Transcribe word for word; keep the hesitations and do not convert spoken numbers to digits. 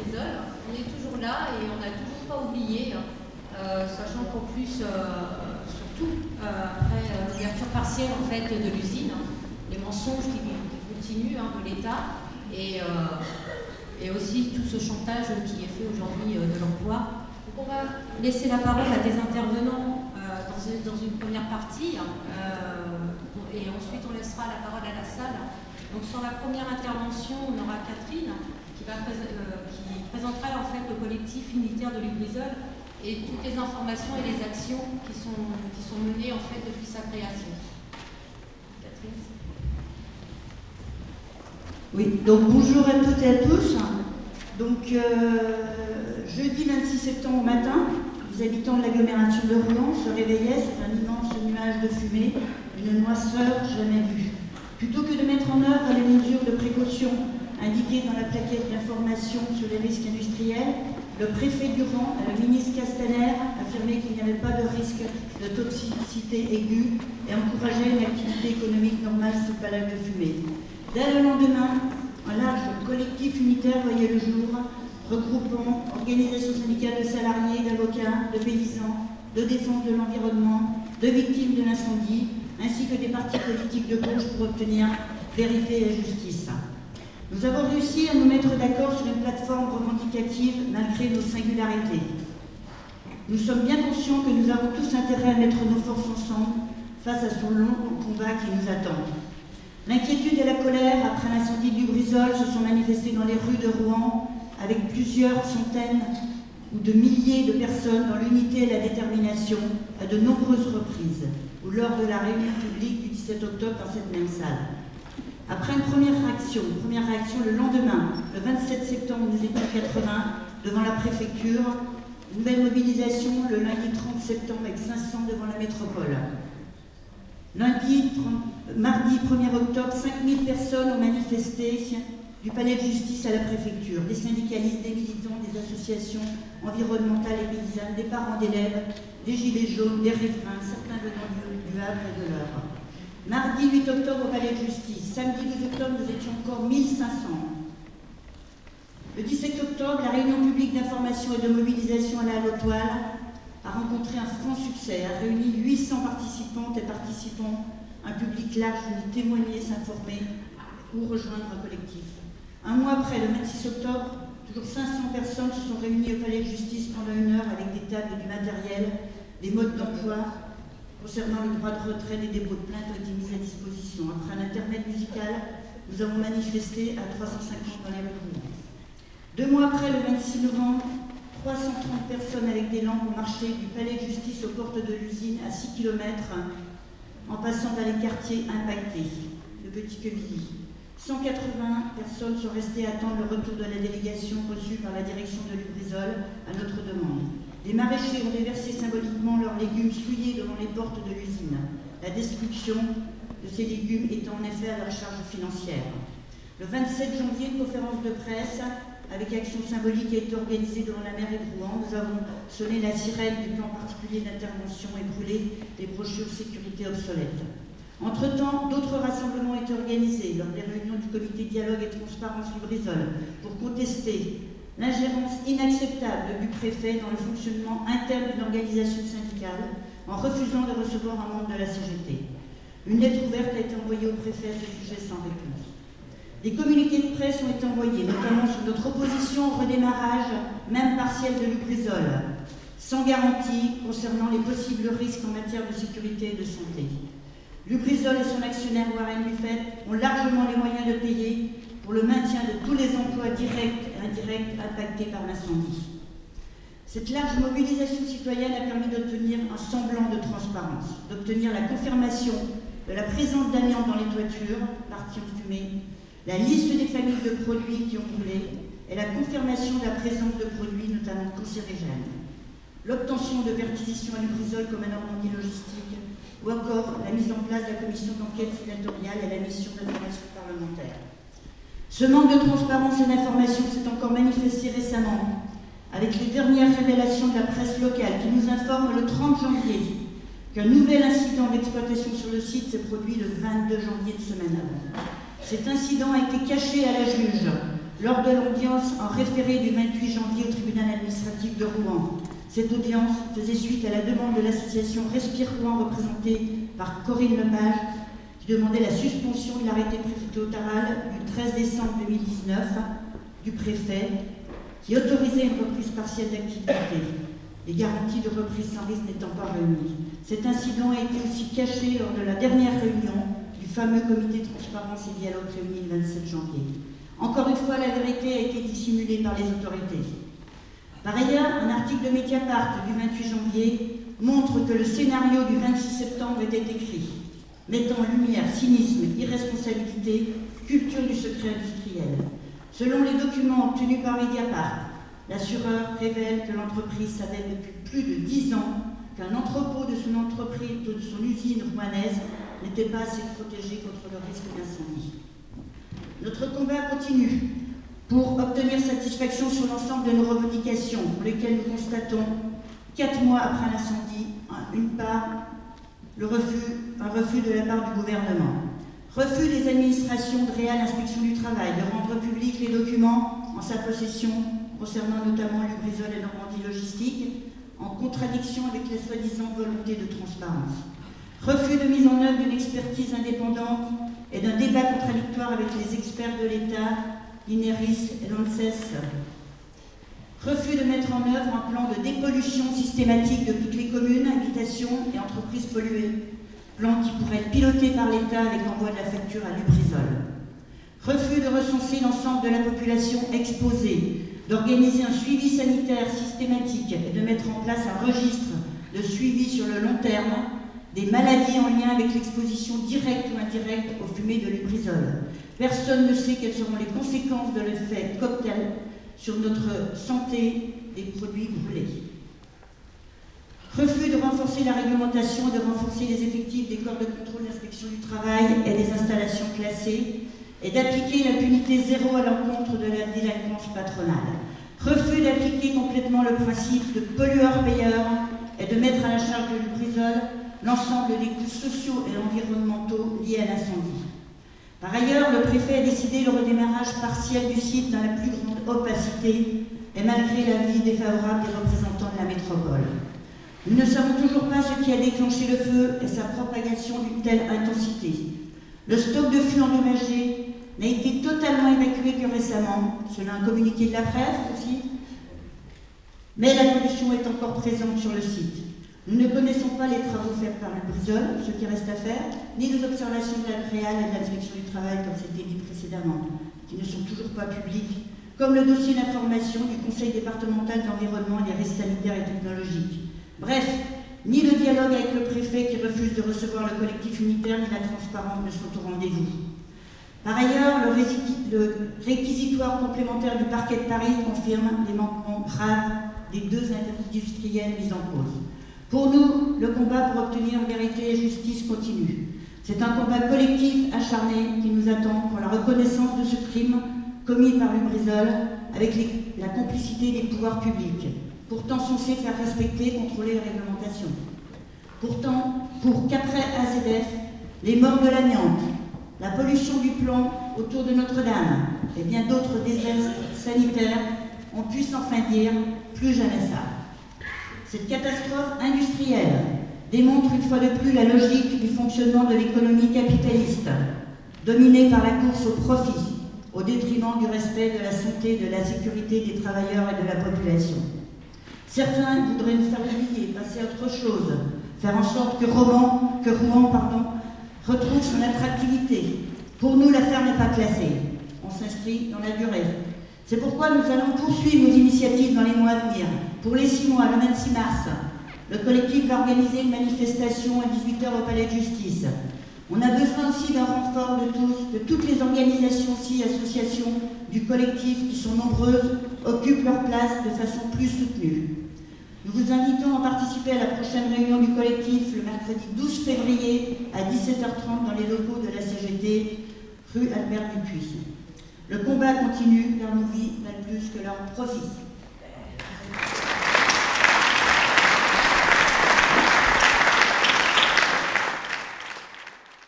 Lubrizol. On est toujours là et on n'a toujours pas oublié, euh, sachant qu'en plus, euh, surtout euh, après euh, l'ouverture partielle en fait, de l'usine, les mensonges qui, qui continuent hein, de l'État et, euh, et aussi tout ce chantage qui est fait aujourd'hui euh, de l'emploi. Donc on va laisser la parole à des intervenants euh, dans, une, dans une première partie euh, et ensuite on laissera la parole à la salle. Donc sur la première intervention, on aura Catherine qui, va pré euh, qui présentera en fait le collectif unitaire de Lubrizol et toutes les informations et les actions qui sont, qui sont menées en fait depuis sa création. Catherine. Oui, donc bonjour à toutes et à tous. Donc euh, jeudi vingt-six septembre au matin, les habitants de l'agglomération de Rouen se réveillaient sur un immense nuage de fumée, une noirceur jamais vue. Plutôt que de mettre en œuvre les mesures de précaution indiquées dans la plaquette d'information sur les risques industriels, le préfet Durand et le ministre Castaner affirmaient qu'il n'y avait pas de risque de toxicité aiguë et encourageaient une activité économique normale sous palage de fumée. Dès le lendemain, un large collectif unitaire voyait le jour, regroupant organisations syndicales de salariés, d'avocats, de paysans, de défense de l'environnement, de victimes de l'incendie, ainsi que des partis politiques de gauche pour obtenir vérité et justice. Nous avons réussi à nous mettre d'accord sur une plateforme revendicative malgré nos singularités. Nous sommes bien conscients que nous avons tous intérêt à mettre nos forces ensemble face à ce long combat qui nous attend. L'inquiétude et la colère après l'incendie du Lubrizol se sont manifestées dans les rues de Rouen avec plusieurs centaines ou de milliers de personnes dans l'unité et la détermination à de nombreuses reprises, ou lors de la réunion publique du dix-sept octobre dans cette même salle. Après une première réaction, une première réaction le lendemain, le vingt-sept septembre, nous étions quatre-vingts devant la préfecture, nouvelle mobilisation le lundi trente septembre avec cinq cents devant la métropole. Lundi, trente, mardi premier octobre, cinq mille personnes ont manifesté du palais de justice à la préfecture, des syndicalistes, des militants, des associations environnementales et paysannes, des parents d'élèves, des gilets jaunes, des riverains, certains venant du, du Havre et de l'Eure. Mardi huit octobre au palais de justice, samedi douze octobre nous étions encore mille cinq cents. Le dix-sept octobre, la réunion publique d'information et de mobilisation à la Haute-Toile a rencontré un franc succès, a réuni huit cents participantes et participants, un public large venu témoigner, s'informer ou rejoindre un collectif. Un mois après, le vingt-six octobre, toujours cinq cents personnes se sont réunies au palais de justice pendant une heure avec des tables et du matériel, des modes d'emploi concernant le droit de retrait des dépôts de plainte ont été mis à disposition. Après un intermède musical, nous avons manifesté à trois cent cinquante dans les rues de Rouen. Deux mois après, le vingt-six novembre, trois cent trente personnes avec des lampes ont marché du palais de justice aux portes de l'usine à six kilomètres en passant par les quartiers impactés de Petit-Quevilly. cent quatre-vingts personnes sont restées à attendre le retour de la délégation reçue par la direction de Lubrizol à notre demande. Les maraîchers ont déversé symboliquement leurs légumes souillés devant les portes de l'usine. La destruction de ces légumes étant en effet à leur charge financière. Le vingt-sept janvier, une conférence de presse avec action symbolique a été organisée devant la mairie de Rouen. Nous avons sonné la sirène du plan particulier d'intervention et brûlé les brochures sécurité obsolètes. Entre-temps, d'autres rassemblements ont été organisés lors des réunions du comité dialogue et transparence Lubrizol pour contester l'ingérence inacceptable du préfet dans le fonctionnement interne d'une organisation syndicale en refusant de recevoir un membre de la C G T. Une lettre ouverte a été envoyée au préfet à ce sujet sans réponse. Des communiqués de presse ont été envoyés, notamment sur notre opposition au redémarrage, même partiel de Lubrizol, sans garantie concernant les possibles risques en matière de sécurité et de santé. Lubrizol et son actionnaire Warren Buffett ont largement les moyens de payer pour le maintien de tous les emplois directs et indirects impactés par l'incendie. Cette large mobilisation citoyenne a permis d'obtenir un semblant de transparence, d'obtenir la confirmation de la présence d'amiante dans les toitures, parties en fumée, la liste des familles de produits qui ont brûlé et la confirmation de la présence de produits notamment cancérigènes. L'obtention de perquisitions à Lubrizol comme à Normandie Logistique ou encore la mise en place de la commission d'enquête sénatoriale et la mission d'information parlementaire. Ce manque de transparence et d'information s'est encore manifesté récemment avec les dernières révélations de la presse locale qui nous informe le trente janvier qu'un nouvel incident d'exploitation sur le site s'est produit le vingt-deux janvier de semaine avant. Cet incident a été caché à la juge lors de l'audience en référé du vingt-huit janvier au tribunal administratif de Rouen. Cette audience faisait suite à la demande de l'association Respire Rouen, représentée par Corinne Lepage, qui demandait la suspension de l'arrêté préfectoral du treize décembre deux mille dix-neuf du préfet, qui autorisait une reprise partielle d'activité, les garanties de reprise sans risque n'étant pas réunies. Cet incident a été aussi caché lors de la dernière réunion du fameux comité transparence et dialogue réuni le vingt-sept janvier. Encore une fois, la vérité a été dissimulée par les autorités. Par ailleurs, un article de Mediapart du vingt-huit janvier montre que le scénario du vingt-six septembre était écrit, mettant en lumière cynisme, irresponsabilité, culture du secret industriel. Selon les documents obtenus par Mediapart, l'assureur révèle que l'entreprise savait depuis plus de dix ans qu'un entrepôt de son entreprise, de son usine rouennaise, n'était pas assez protégé contre le risque d'incendie. Notre combat continue pour obtenir satisfaction sur l'ensemble de nos revendications, pour lesquelles nous constatons, quatre mois après l'incendie, une part, le refus, un refus de la part du gouvernement. Refus des administrations de réelle inspection du travail de rendre publics les documents en sa possession concernant notamment Lubrizol et Normandie Logistique, en contradiction avec la soi-disant volonté de transparence. Refus de mise en œuvre d'une expertise indépendante et d'un débat contradictoire avec les experts de l'État, l'INERIS et l'ANSES. Refus de mettre en œuvre un plan de dépollution systématique de toutes les communes, habitations et entreprises polluées. Plan qui pourrait être piloté par l'État avec envoi de la facture à Lubrizol. Refus de recenser l'ensemble de la population exposée, d'organiser un suivi sanitaire systématique et de mettre en place un registre de suivi sur le long terme des maladies en lien avec l'exposition directe ou indirecte aux fumées de Lubrizol. Personne ne sait quelles seront les conséquences de l'effet cocktail sur notre santé des produits brûlés. Refus de renforcer la réglementation et de renforcer les effectifs des corps de contrôle d'inspection du travail et des installations classées, et d'appliquer l'impunité zéro à l'encontre de la délinquance patronale. Refus d'appliquer complètement le principe de pollueur-payeur et de mettre à la charge de Lubrizol l'ensemble des coûts sociaux et environnementaux liés à l'incendie. Par ailleurs, le préfet a décidé le redémarrage partiel du site dans la plus grande opacité et malgré l'avis défavorable des représentants de la métropole. Nous ne savons toujours pas ce qui a déclenché le feu et sa propagation d'une telle intensité. Le stock de fûts endommagés n'a été totalement évacué que récemment, selon un communiqué de la presse aussi, mais la pollution est encore présente sur le site. Nous ne connaissons pas les travaux faits par Lubrizol, ce qui reste à faire, ni les observations de la C R E A L et de l'inspection du travail, comme c'était dit précédemment, qui ne sont toujours pas publiques, comme le dossier d'information du Conseil départemental d'environnement et des risques sanitaires et technologiques. Bref, ni le dialogue avec le préfet qui refuse de recevoir le collectif unitaire, ni la transparence ne sont au rendez-vous. Par ailleurs, le, le réquisitoire complémentaire du parquet de Paris confirme les manquements graves des deux industriels mis en cause. Pour nous, le combat pour obtenir vérité et justice continue. C'est un combat collectif acharné qui nous attend pour la reconnaissance de ce crime commis par Lubrizol avec les, la complicité des pouvoirs publics, pourtant censés faire respecter, contrôler les réglementations. Pourtant, pour qu'après A Z F, les morts de l'amiante, la pollution du plomb autour de Notre-Dame et bien d'autres désastres sanitaires, on puisse enfin dire plus jamais ça. Cette catastrophe industrielle démontre une fois de plus la logique du fonctionnement de l'économie capitaliste, dominée par la course au profit, au détriment du respect de la santé et de la sécurité des travailleurs et de la population. Certains voudraient nous faire oublier, passer à autre chose, faire en sorte que Rouen, que Rouen pardon, retrouve son attractivité. Pour nous, l'affaire n'est pas classée. On s'inscrit dans la durée. C'est pourquoi nous allons poursuivre nos initiatives dans les mois à venir. Pour les six mois, le vingt-six mars, le collectif va organiser une manifestation à dix-huit heures au Palais de Justice. On a besoin aussi d'un renfort de tous, de toutes les organisations aussi, associations du collectif qui sont nombreuses, occupent leur place de façon plus soutenue. Nous vous invitons à participer à la prochaine réunion du collectif le mercredi douze février à dix-sept heures trente dans les locaux de la C G T, rue Albert Dupuis. Le combat continue, car nos vies valent plus que leurs profits.